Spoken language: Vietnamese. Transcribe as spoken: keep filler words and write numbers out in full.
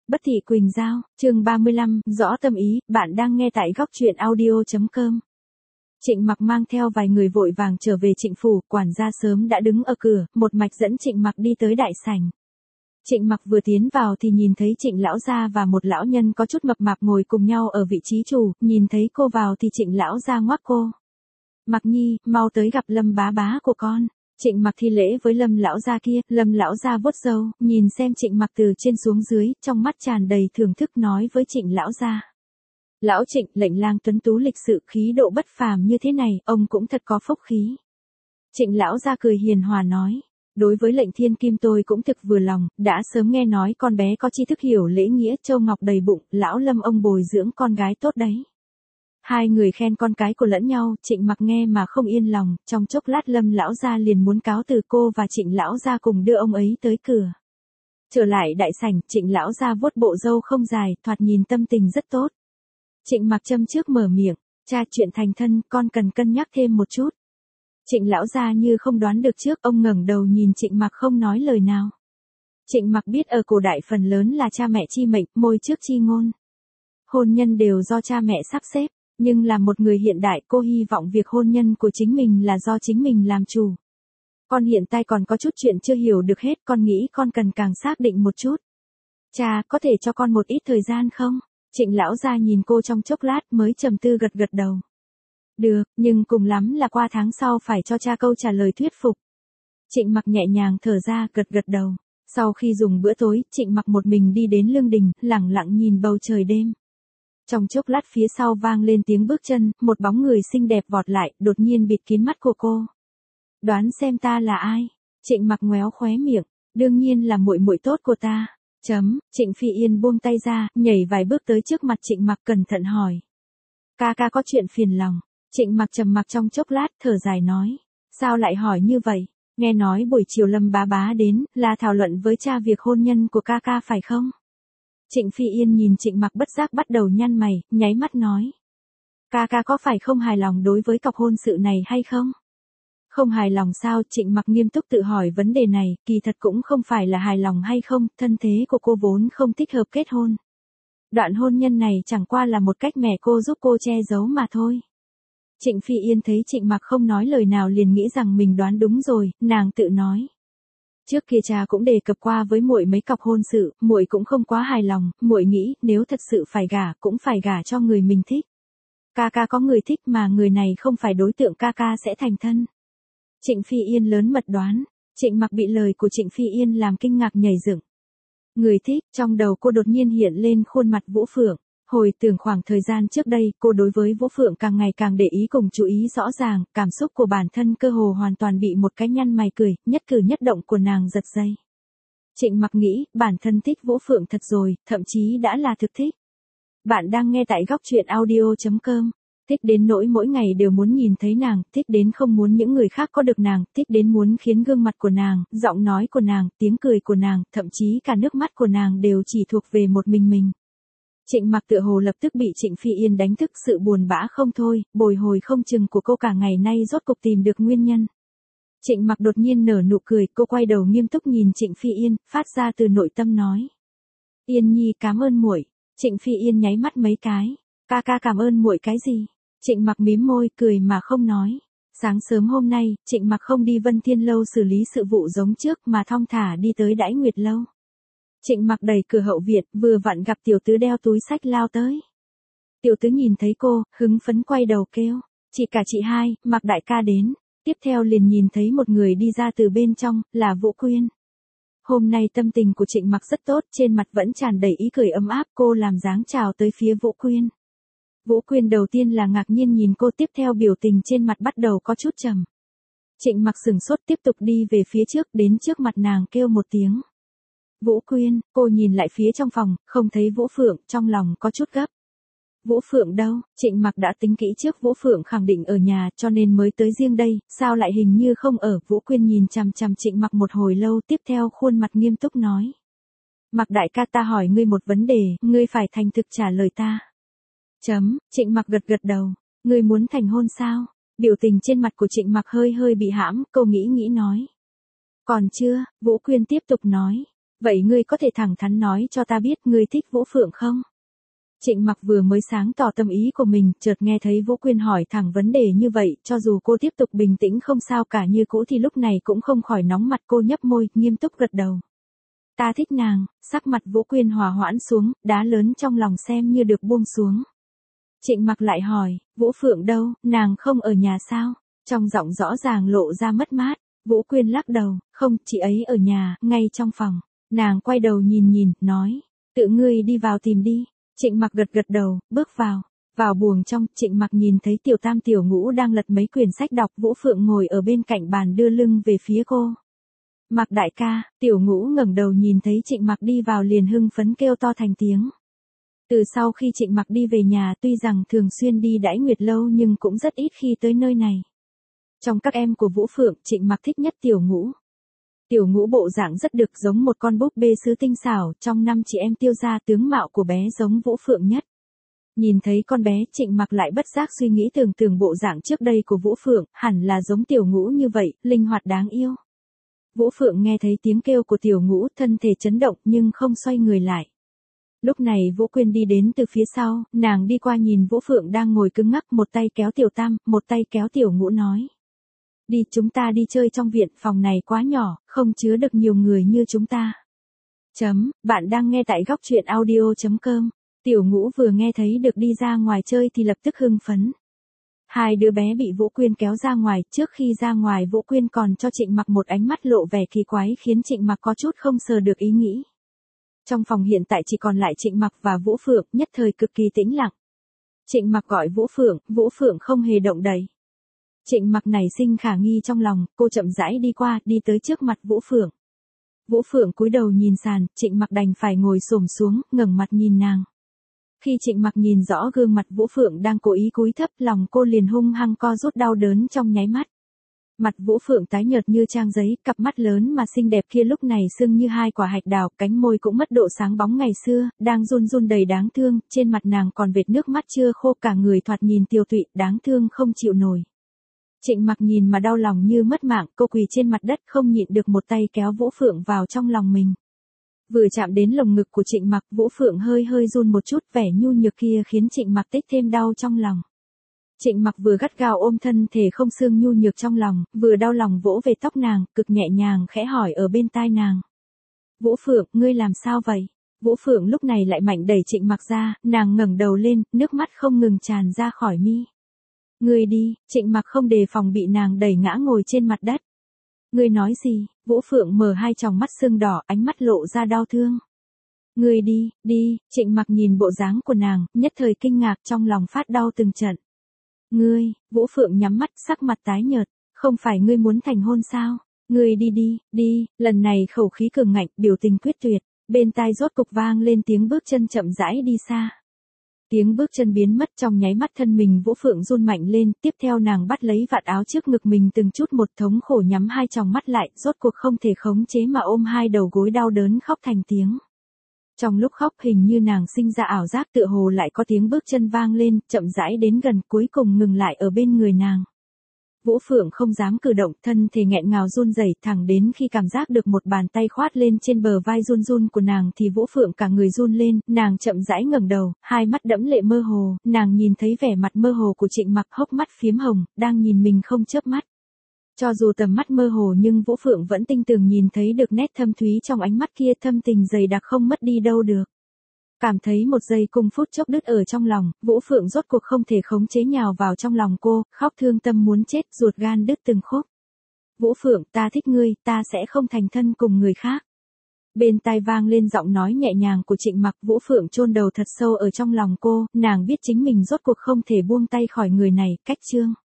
Bất thị Quỳnh Giao, chương ba mươi lăm, rõ tâm ý, bạn đang nghe tại góc truyện audio.com. Trịnh Mặc mang theo vài người vội vàng trở về Trịnh phủ, quản gia sớm đã đứng ở cửa, một mạch dẫn Trịnh Mặc đi tới đại sảnh. Trịnh Mặc vừa tiến vào thì nhìn thấy Trịnh lão gia và một lão nhân có chút mập mạp ngồi cùng nhau ở vị trí chủ, nhìn thấy cô vào thì Trịnh lão gia ngoắc cô. Mặc Nhi, mau tới gặp Lâm bá bá của con. Trịnh Mặc thi lễ với Lâm lão gia kia, Lâm lão gia vuốt râu, nhìn xem Trịnh Mặc từ trên xuống dưới, trong mắt tràn đầy thưởng thức nói với Trịnh lão gia. Lão Trịnh, lệnh lang tuấn tú lịch sự, khí độ bất phàm như thế này, ông cũng thật có phúc khí. Trịnh lão gia cười hiền hòa nói, đối với lệnh thiên kim tôi cũng thực vừa lòng, đã sớm nghe nói con bé có tri thức hiểu lễ nghĩa, châu ngọc đầy bụng, lão Lâm ông bồi dưỡng con gái tốt đấy. Hai người khen con cái của lẫn nhau, Trịnh Mặc nghe mà không yên lòng, trong chốc lát Lâm lão gia liền muốn cáo từ cô và Trịnh lão gia cùng đưa ông ấy tới cửa. Trở lại đại sảnh, Trịnh lão gia vuốt bộ râu không dài, thoạt nhìn tâm tình rất tốt. Trịnh Mặc châm trước mở miệng, cha, chuyện thành thân, con cần cân nhắc thêm một chút. Trịnh lão gia như không đoán được trước, ông ngẩng đầu nhìn Trịnh Mặc không nói lời nào. Trịnh Mặc biết ở cổ đại phần lớn là cha mẹ chi mệnh, môi trước chi ngôn. Hôn nhân đều do cha mẹ sắp xếp. Nhưng là một người hiện đại, cô hy vọng việc hôn nhân của chính mình là do chính mình làm chủ. Con hiện tại còn có chút chuyện chưa hiểu được hết, con nghĩ con cần càng xác định một chút. Cha, có thể cho con một ít thời gian không? Trịnh lão gia nhìn cô trong chốc lát mới trầm tư gật gật đầu. Được, nhưng cùng lắm là qua tháng sau phải cho cha câu trả lời thuyết phục. Trịnh Mặc nhẹ nhàng thở ra, gật gật đầu. Sau khi dùng bữa tối, Trịnh Mặc một mình đi đến lương đình, lẳng lặng nhìn bầu trời đêm. Trong chốc lát phía sau vang lên tiếng bước chân, một bóng người xinh đẹp vọt lại, đột nhiên bịt kín mắt của cô. Đoán xem ta là ai? Trịnh Mặc ngoéo khóe miệng, đương nhiên là muội muội tốt của ta. Chấm, Trịnh Phi Yên buông tay ra, nhảy vài bước tới trước mặt Trịnh Mặc cẩn thận hỏi. Ca ca có chuyện phiền lòng. Trịnh Mặc trầm mặc trong chốc lát, thở dài nói. Sao lại hỏi như vậy? Nghe nói buổi chiều Lâm bá bá đến, là thảo luận với cha việc hôn nhân của ca ca phải không? Trịnh Phi Yên nhìn Trịnh Mặc bất giác bắt đầu nhăn mày, nháy mắt nói. Ca ca có phải không hài lòng đối với cọc hôn sự này hay không? Không hài lòng sao? Trịnh Mặc nghiêm túc tự hỏi vấn đề này, kỳ thật cũng không phải là hài lòng hay không, thân thế của cô vốn không thích hợp kết hôn. Đoạn hôn nhân này chẳng qua là một cách mẹ cô giúp cô che giấu mà thôi. Trịnh Phi Yên thấy Trịnh Mặc không nói lời nào liền nghĩ rằng mình đoán đúng rồi, nàng tự nói. Trước kia cha cũng đề cập qua với muội mấy cọc hôn sự, muội cũng không quá hài lòng, muội nghĩ nếu thật sự phải gả cũng phải gả cho người mình thích. Ca ca có người thích mà người này không phải đối tượng ca ca sẽ thành thân. Trịnh Phi Yên lớn mật đoán, Trịnh Mặc bị lời của Trịnh Phi Yên làm kinh ngạc nhảy dựng. Người thích, trong đầu cô đột nhiên hiện lên khuôn mặt Vũ Phượng. Hồi tưởng khoảng thời gian trước đây, cô đối với Vũ Phượng càng ngày càng để ý cùng chú ý rõ ràng, cảm xúc của bản thân cơ hồ hoàn toàn bị một cái nhăn mày cười, nhất cử nhất động của nàng giật dây. Trịnh Mặc nghĩ, bản thân thích Vũ Phượng thật rồi, thậm chí đã là thực thích. Bạn đang nghe tại góc truyện audio.com. Thích đến nỗi mỗi ngày đều muốn nhìn thấy nàng, thích đến không muốn những người khác có được nàng, thích đến muốn khiến gương mặt của nàng, giọng nói của nàng, tiếng cười của nàng, thậm chí cả nước mắt của nàng đều chỉ thuộc về một mình mình. Trịnh Mặc tựa hồ lập tức bị Trịnh Phi Yên đánh thức, sự buồn bã không thôi, bồi hồi không chừng của cô cả ngày nay rốt cục tìm được nguyên nhân. Trịnh Mặc đột nhiên nở nụ cười, cô quay đầu nghiêm túc nhìn Trịnh Phi Yên, phát ra từ nội tâm nói. Yên Nhi cảm ơn muội. Trịnh Phi Yên nháy mắt mấy cái. Ca ca cảm ơn muội cái gì? Trịnh Mặc mím môi, cười mà không nói. Sáng sớm hôm nay, Trịnh Mặc không đi Vân Thiên Lâu xử lý sự vụ giống trước mà thong thả đi tới Đãi Nguyệt Lâu. Trịnh Mặc đẩy cửa hậu viện, vừa vặn gặp tiểu tứ đeo túi xách lao tới. Tiểu tứ nhìn thấy cô, hứng phấn quay đầu kêu, chị cả chị hai, Mặc đại ca đến. Tiếp theo liền nhìn thấy một người đi ra từ bên trong, là Vũ Quyên. Hôm nay tâm tình của Trịnh Mặc rất tốt, trên mặt vẫn tràn đầy ý cười ấm áp, cô làm dáng chào tới phía Vũ Quyên. Vũ Quyên đầu tiên là ngạc nhiên nhìn cô, tiếp theo biểu tình trên mặt bắt đầu có chút trầm. Trịnh Mặc sừng sốt tiếp tục đi về phía trước, đến trước mặt nàng kêu một tiếng. Vũ Quyên, cô nhìn lại phía trong phòng, không thấy Vũ Phượng, trong lòng có chút gấp. Vũ Phượng đâu? Trịnh Mặc đã tính kỹ trước Vũ Phượng khẳng định ở nhà cho nên mới tới riêng đây, sao lại hình như không ở? Vũ Quyên nhìn chằm chằm Trịnh Mặc một hồi lâu, tiếp theo khuôn mặt nghiêm túc nói. Mặc đại ca, ta hỏi ngươi một vấn đề, ngươi phải thành thực trả lời ta. Chấm, Trịnh Mặc gật gật đầu, ngươi muốn thành hôn sao? Biểu tình trên mặt của Trịnh Mặc hơi hơi bị hãm, cô nghĩ nghĩ nói. Còn chưa, Vũ Quyên tiếp tục nói. Vậy ngươi có thể thẳng thắn nói cho ta biết ngươi thích Vũ Phượng không? Trịnh Mặc vừa mới sáng tỏ tâm ý của mình, chợt nghe thấy Vũ Quyên hỏi thẳng vấn đề như vậy, cho dù cô tiếp tục bình tĩnh không sao cả như cũ thì lúc này cũng không khỏi nóng mặt, cô nhấp môi, nghiêm túc gật đầu. Ta thích nàng. Sắc mặt Vũ Quyên hòa hoãn xuống, đá lớn trong lòng xem như được buông xuống. Trịnh Mặc lại hỏi, Vũ Phượng đâu, nàng không ở nhà sao? Trong giọng rõ ràng lộ ra mất mát. Vũ Quyên lắc đầu, không, chị ấy ở nhà, ngay trong phòng. Nàng quay đầu nhìn nhìn, nói, tự ngươi đi vào tìm đi. Trịnh Mặc gật gật đầu, bước vào. Vào buồng trong, Trịnh Mặc nhìn thấy Tiểu Tam Tiểu Ngũ đang lật mấy quyển sách đọc, Vũ Phượng ngồi ở bên cạnh bàn đưa lưng về phía cô. Mặc đại ca. Tiểu Ngũ ngẩng đầu nhìn thấy Trịnh Mặc đi vào liền hưng phấn kêu to thành tiếng. Từ sau khi Trịnh Mặc đi về nhà, tuy rằng thường xuyên đi đãi nguyệt lâu nhưng cũng rất ít khi tới nơi này. Trong các em của Vũ Phượng, Trịnh Mặc thích nhất Tiểu Ngũ. Tiểu Ngũ bộ dạng rất được, giống một con búp bê sứ tinh xảo, trong năm chị em Tiêu gia tướng mạo của bé giống Vũ Phượng nhất. Nhìn thấy con bé, Trịnh Mặc lại bất giác suy nghĩ tưởng tượng bộ dạng trước đây của Vũ Phượng, hẳn là giống Tiểu Ngũ như vậy, linh hoạt đáng yêu. Vũ Phượng nghe thấy tiếng kêu của Tiểu Ngũ, thân thể chấn động nhưng không xoay người lại. Lúc này Vũ Quyên đi đến từ phía sau, nàng đi qua nhìn Vũ Phượng đang ngồi cứng ngắc, một tay kéo Tiểu Tam, một tay kéo Tiểu Ngũ nói. Đi, chúng ta đi chơi trong viện, phòng này quá nhỏ, không chứa được nhiều người như chúng ta. Chấm, bạn đang nghe tại góc truyện audio chấm com. Tiểu Ngũ vừa nghe thấy được đi ra ngoài chơi thì lập tức hưng phấn. Hai đứa bé bị Vũ Quyên kéo ra ngoài, trước khi ra ngoài Vũ Quyên còn cho Trịnh Mặc một ánh mắt lộ vẻ kỳ quái khiến Trịnh Mặc có chút không sờ được ý nghĩ. Trong phòng hiện tại chỉ còn lại Trịnh Mặc và Vũ Phượng, nhất thời cực kỳ tĩnh lặng. Trịnh Mặc gọi Vũ Phượng, Vũ Phượng không hề động đậy. Trịnh Mặc nảy sinh khả nghi trong lòng, cô chậm rãi đi qua, đi tới trước mặt Vũ Phượng. Vũ Phượng cúi đầu nhìn sàn, Trịnh Mặc đành phải ngồi xổm xuống, ngẩng mặt nhìn nàng. Khi Trịnh Mặc nhìn rõ gương mặt Vũ Phượng đang cố ý cúi thấp, lòng cô liền hung hăng co rút đau đớn trong nháy mắt. Mặt Vũ Phượng tái nhợt như trang giấy, cặp mắt lớn mà xinh đẹp kia lúc này sưng như hai quả hạch đào, cánh môi cũng mất độ sáng bóng ngày xưa, đang run run đầy đáng thương, trên mặt nàng còn vệt nước mắt chưa khô, cả người thoạt nhìn tiều tụy, đáng thương không chịu nổi. Trịnh Mặc nhìn mà đau lòng như mất mạng, cô quỳ trên mặt đất không nhịn được một tay kéo Vũ Phượng vào trong lòng mình. Vừa chạm đến lồng ngực của Trịnh Mặc, Vũ Phượng hơi hơi run một chút, vẻ nhu nhược kia khiến Trịnh Mặc tích thêm đau trong lòng. Trịnh Mặc vừa gắt gao ôm thân thể không xương nhu nhược trong lòng, vừa đau lòng vỗ về tóc nàng, cực nhẹ nhàng khẽ hỏi ở bên tai nàng. Vũ Phượng, ngươi làm sao vậy? Vũ Phượng lúc này lại mạnh đẩy Trịnh Mặc ra, nàng ngẩng đầu lên, nước mắt không ngừng tràn ra khỏi mi. Ngươi đi. Trịnh Mặc không đề phòng bị nàng đẩy ngã ngồi trên mặt đất. Ngươi nói gì? Vũ Phượng mở hai tròng mắt sưng đỏ, ánh mắt lộ ra đau thương. Ngươi đi, đi. Trịnh Mặc nhìn bộ dáng của nàng, nhất thời kinh ngạc, trong lòng phát đau từng trận. Ngươi. Vũ Phượng nhắm mắt, sắc mặt tái nhợt. Không phải ngươi muốn thành hôn sao? Ngươi đi đi, đi. Lần này khẩu khí cường ngạnh, biểu tình quyết tuyệt. Bên tai rốt cục vang lên tiếng bước chân chậm rãi đi xa. Tiếng bước chân biến mất, trong nháy mắt thân mình Vũ Phượng run mạnh lên, tiếp theo nàng bắt lấy vạt áo trước ngực mình từng chút một, thống khổ nhắm hai tròng mắt lại, rốt cuộc không thể khống chế mà ôm hai đầu gối đau đớn khóc thành tiếng. Trong lúc khóc hình như nàng sinh ra ảo giác, tựa hồ lại có tiếng bước chân vang lên, chậm rãi đến gần, cuối cùng ngừng lại ở bên người nàng. Vũ Phượng không dám cử động, thân thể nghẹn ngào run rẩy, thẳng đến khi cảm giác được một bàn tay khoát lên trên bờ vai run run của nàng thì Vũ Phượng cả người run lên, nàng chậm rãi ngẩng đầu, hai mắt đẫm lệ mơ hồ, nàng nhìn thấy vẻ mặt mơ hồ của Trịnh Mặc, hốc mắt phiếm hồng, đang nhìn mình không chớp mắt. Cho dù tầm mắt mơ hồ nhưng Vũ Phượng vẫn tinh tường nhìn thấy được nét thâm thúy trong ánh mắt kia, thâm tình dày đặc không mất đi đâu được. Cảm thấy một giây cung phút chốc đứt ở trong lòng, Vũ Phượng rốt cuộc không thể khống chế nhào vào trong lòng cô, khóc thương tâm muốn chết, ruột gan đứt từng khúc. Vũ Phượng, ta thích ngươi, ta sẽ không thành thân cùng người khác. Bên tai vang lên giọng nói nhẹ nhàng của Trịnh Mặc, Vũ Phượng chôn đầu thật sâu ở trong lòng cô, nàng biết chính mình rốt cuộc không thể buông tay khỏi người này, cách chương.